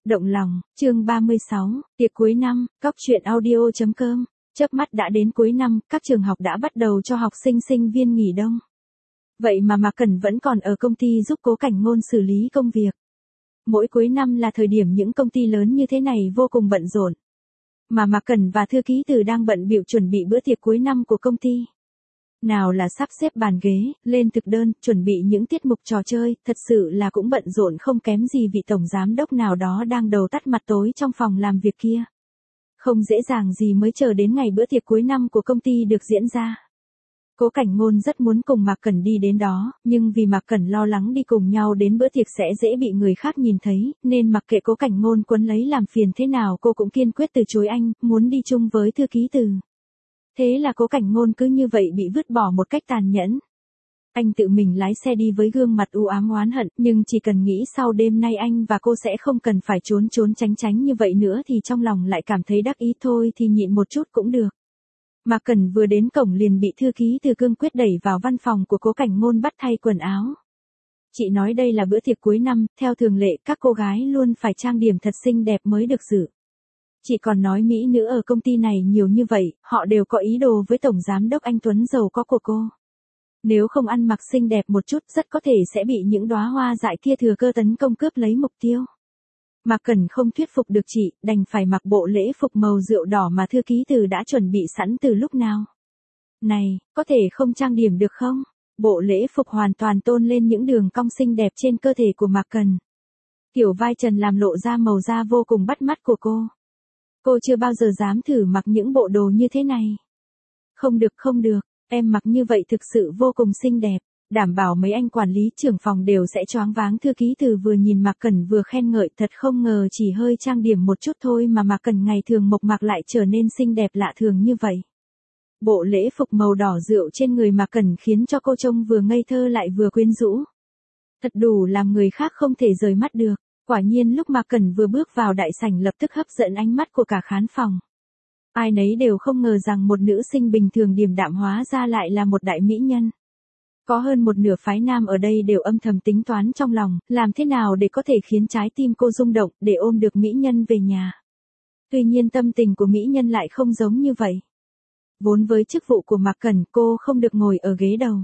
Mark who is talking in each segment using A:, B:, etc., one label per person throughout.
A: Động lòng, chương 36, tiệc cuối năm, Cóc truyện audio.com. Chớp mắt đã đến cuối năm, các trường học đã bắt đầu cho học sinh sinh viên nghỉ đông. Vậy mà Mạc Cẩn vẫn còn ở công ty giúp Cố Cảnh Ngôn xử lý công việc. Mỗi cuối năm là thời điểm những công ty lớn như thế này vô cùng bận rộn. Mà Mạc Cẩn và thư ký từ đang bận bịu chuẩn bị bữa tiệc cuối năm của công ty. Nào là sắp xếp bàn ghế, lên thực đơn, chuẩn bị những tiết mục trò chơi, thật sự là cũng bận rộn không kém gì vị tổng giám đốc nào đó đang đầu tắt mặt tối trong phòng làm việc kia. Không dễ dàng gì mới chờ đến ngày bữa tiệc cuối năm của công ty được diễn ra. Cố Cảnh Ngôn rất muốn cùng Mạc Cẩn đi đến đó, nhưng vì Mạc Cẩn lo lắng đi cùng nhau đến bữa tiệc sẽ dễ bị người khác nhìn thấy, nên mặc kệ Cố Cảnh Ngôn quấn lấy làm phiền thế nào cô cũng kiên quyết từ chối anh, muốn đi chung với thư ký từ. Thế là Cố Cảnh Ngôn cứ như vậy bị vứt bỏ một cách tàn nhẫn. Anh tự mình lái xe đi với gương mặt u ám oán hận, nhưng chỉ cần nghĩ sau đêm nay anh và cô sẽ không cần phải trốn tránh như vậy nữa thì trong lòng lại cảm thấy đắc ý thôi thì nhịn một chút cũng được. Mạc Cẩn vừa đến cổng liền bị thư ký từ cương quyết đẩy vào văn phòng của Cố Cảnh Ngôn bắt thay quần áo. Chị nói đây là bữa tiệc cuối năm, theo thường lệ các cô gái luôn phải trang điểm thật xinh đẹp mới được dự. Chị còn nói mỹ nữ ở công ty này nhiều như vậy, họ đều có ý đồ với tổng giám đốc anh Tuấn giàu có của cô. Nếu không ăn mặc xinh đẹp một chút rất có thể sẽ bị những đóa hoa dại kia thừa cơ tấn công cướp lấy mục tiêu. Mạc Cẩn không thuyết phục được chị, đành phải mặc bộ lễ phục màu rượu đỏ mà thư ký từ đã chuẩn bị sẵn từ lúc nào. Này, có thể không trang điểm được không? Bộ lễ phục hoàn toàn tôn lên những đường cong xinh đẹp trên cơ thể của Mạc Cẩn. Tiểu vai trần làm lộ ra màu da vô cùng bắt mắt của cô. Cô chưa bao giờ dám thử mặc những bộ đồ như thế này. Không được, em mặc như vậy thực sự vô cùng xinh đẹp, đảm bảo mấy anh quản lý trưởng phòng đều sẽ choáng váng. Thư ký từ vừa nhìn Mạc Cẩn vừa khen ngợi, thật không ngờ chỉ hơi trang điểm một chút thôi mà Mạc Cẩn ngày thường mộc mạc lại trở nên xinh đẹp lạ thường như vậy. Bộ lễ phục màu đỏ rượu trên người Mạc Cẩn khiến cho cô trông vừa ngây thơ lại vừa quyến rũ. Thật đủ làm người khác không thể rời mắt được. Quả nhiên lúc Mạc Cẩn vừa bước vào đại sảnh lập tức hấp dẫn ánh mắt của cả khán phòng. Ai nấy đều không ngờ rằng một nữ sinh bình thường điềm đạm hóa ra lại là một đại mỹ nhân. Có hơn một nửa phái nam ở đây đều âm thầm tính toán trong lòng, làm thế nào để có thể khiến trái tim cô rung động, để ôm được mỹ nhân về nhà. Tuy nhiên tâm tình của mỹ nhân lại không giống như vậy. Vốn với chức vụ của Mạc Cẩn cô không được ngồi ở ghế đầu.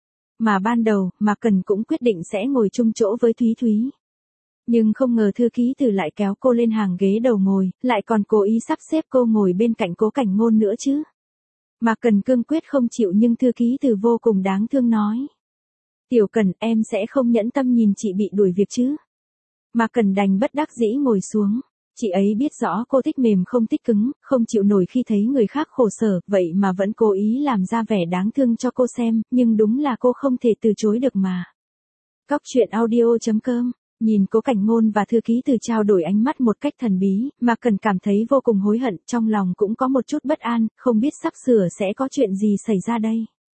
A: Mà ban đầu, Mạc Cẩn cũng quyết định sẽ ngồi chung chỗ với Thúy Thúy. Nhưng không ngờ thư ký từ lại kéo cô lên hàng ghế đầu ngồi, lại còn cố ý sắp xếp cô ngồi bên cạnh Cố Cảnh Ngôn nữa chứ. Mạc Cẩn cương quyết không chịu nhưng thư ký từ vô cùng đáng thương nói. Tiểu Cẩn, em sẽ không nhẫn tâm nhìn chị bị đuổi việc chứ. Mạc Cẩn đành bất đắc dĩ ngồi xuống. Chị ấy biết rõ cô thích mềm không thích cứng, không chịu nổi khi thấy người khác khổ sở, vậy mà vẫn cố ý làm ra vẻ đáng thương cho cô xem, nhưng đúng là cô không thể từ chối được mà. Cóc truyện audio.com. Nhìn Cố Cảnh Ngôn và thư ký từ trao đổi ánh mắt một cách thần bí, Mạc Cẩn cảm thấy vô cùng hối hận, trong lòng cũng có một chút bất an, không biết sắp sửa sẽ có chuyện gì xảy ra đây.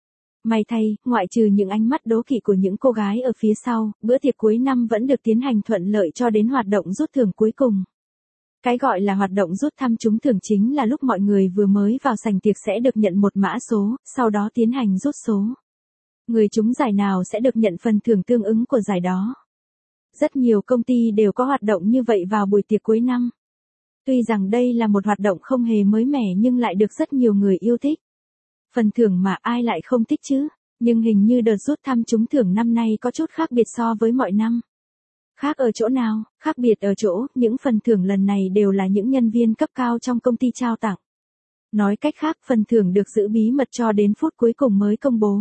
A: May thay, ngoại trừ những ánh mắt đố kỵ của những cô gái ở phía sau, bữa tiệc cuối năm vẫn được tiến hành thuận lợi cho đến hoạt động rút thưởng cuối cùng. Cái gọi là hoạt động rút thăm trúng thưởng chính là lúc mọi người vừa mới vào sảnh tiệc sẽ được nhận một mã số, sau đó tiến hành rút số. Người trúng giải nào sẽ được nhận phần thưởng tương ứng của giải đó. Rất nhiều công ty đều có hoạt động như vậy vào buổi tiệc cuối năm. Tuy rằng đây là một hoạt động không hề mới mẻ nhưng lại được rất nhiều người yêu thích. Phần thưởng mà ai lại không thích chứ, nhưng hình như đợt rút thăm trúng thưởng năm nay có chút khác biệt so với mọi năm. Khác ở chỗ nào? Khác biệt ở chỗ, những phần thưởng lần này đều là những nhân viên cấp cao trong công ty trao tặng. Nói cách khác, phần thưởng được giữ bí mật cho đến phút cuối cùng mới công bố.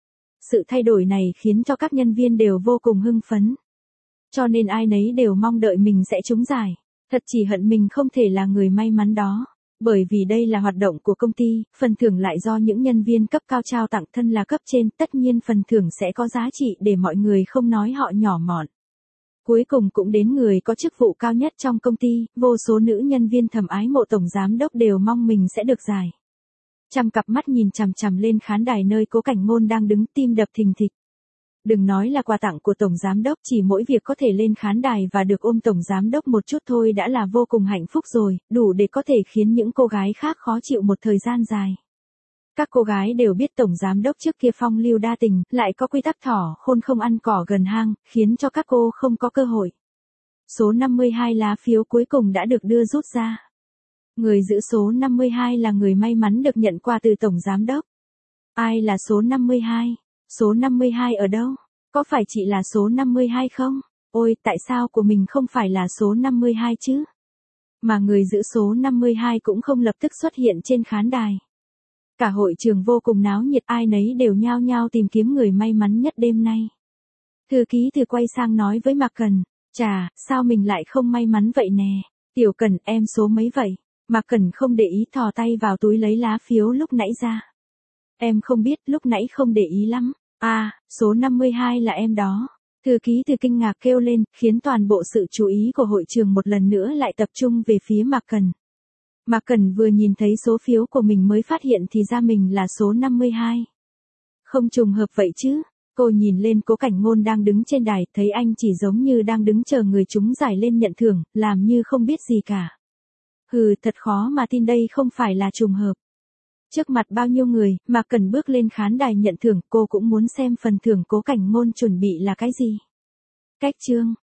A: Sự thay đổi này khiến cho các nhân viên đều vô cùng hưng phấn. Cho nên ai nấy đều mong đợi mình sẽ trúng giải. Thật chỉ hận mình không thể là người may mắn đó. Bởi vì đây là hoạt động của công ty, phần thưởng lại do những nhân viên cấp cao trao tặng, thân là cấp trên, tất nhiên phần thưởng sẽ có giá trị để mọi người không nói họ nhỏ mọn. Cuối cùng cũng đến người có chức vụ cao nhất trong công ty, vô số nữ nhân viên thầm ái mộ tổng giám đốc đều mong mình sẽ được giải. Trăm cặp mắt nhìn chằm chằm lên khán đài nơi Cố Cảnh Ngôn đang đứng, tim đập thình thịch. Đừng nói là quà tặng của tổng giám đốc, chỉ mỗi việc có thể lên khán đài và được ôm tổng giám đốc một chút thôi đã là vô cùng hạnh phúc rồi, đủ để có thể khiến những cô gái khác khó chịu một thời gian dài. Các cô gái đều biết tổng giám đốc trước kia phong lưu đa tình, lại có quy tắc thỏ khôn không ăn cỏ gần hang, khiến cho các cô không có cơ hội. Số 52 lá phiếu cuối cùng đã được đưa rút ra. Người giữ số 52 là người may mắn được nhận quà từ Tổng Giám đốc. Ai là số 52? Số 52 ở đâu? Có phải chị là số 52 không? Ôi, tại sao của mình không phải là số 52 chứ? Mà người giữ số 52 cũng không lập tức xuất hiện trên khán đài. Cả hội trường vô cùng náo nhiệt, ai nấy đều nhao nhao tìm kiếm người may mắn nhất đêm nay. Thư ký Thư quay sang nói với Mạc Cần, chà, sao mình lại không may mắn vậy nè? Tiểu Cần, em số mấy vậy? Mạc Cần không để ý thò tay vào túi lấy lá phiếu lúc nãy ra. Em không biết, lúc nãy không để ý lắm. À, số 52 là em đó. Thư ký Thư kinh ngạc kêu lên, khiến toàn bộ sự chú ý của hội trường một lần nữa lại tập trung về phía Mạc Cần. Mạc Cần vừa nhìn thấy số phiếu của mình mới phát hiện thì ra mình là số 52. Không trùng hợp vậy chứ? Cô nhìn lên Cố Cảnh Ngôn đang đứng trên đài, thấy anh chỉ giống như đang đứng chờ người trúng giải lên nhận thưởng, làm như không biết gì cả. Hừ, thật khó mà tin đây không phải là trùng hợp. Trước mặt bao nhiêu người, Mạc Cần bước lên khán đài nhận thưởng, cô cũng muốn xem phần thưởng Cố Cảnh Ngôn chuẩn bị là cái gì. Cách chương